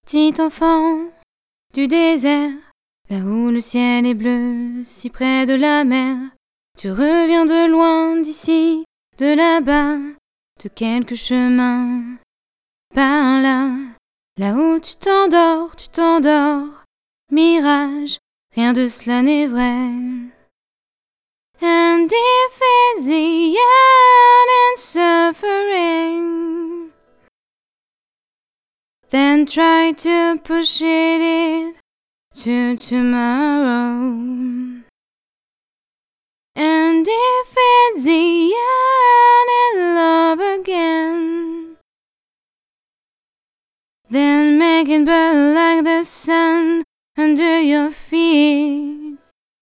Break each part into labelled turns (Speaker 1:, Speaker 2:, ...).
Speaker 1: Petit enfant du désert, là où le ciel est bleu, si près de la mer, tu reviens de loin d'ici, de là-bas, de quelques chemins, par là, là où tu t'endors, mirage, rien de cela n'est vrai. And if it's the end and suffering, then try to push it to tomorrow. And if it's the end and love again, then make it burn like the sun under your feet.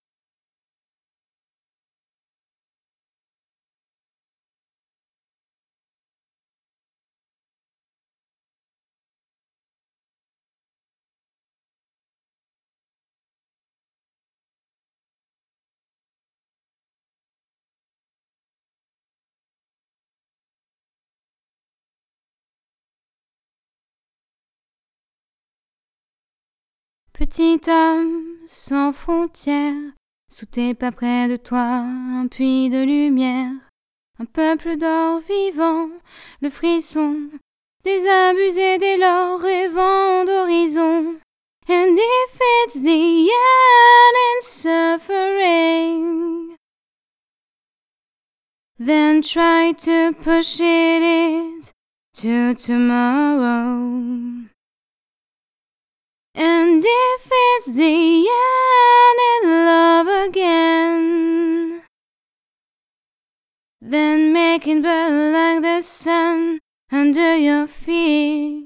Speaker 1: Petit homme sans frontières, sous tes pas près de toi, un puits de lumière, un peuple d'or vivant, le frisson, désabusé dès lors rêvant d'horizon. And if it's the end and suffering, then try to push it to tomorrow. And if it's the end and love again, then make it burn like the sun under your feet.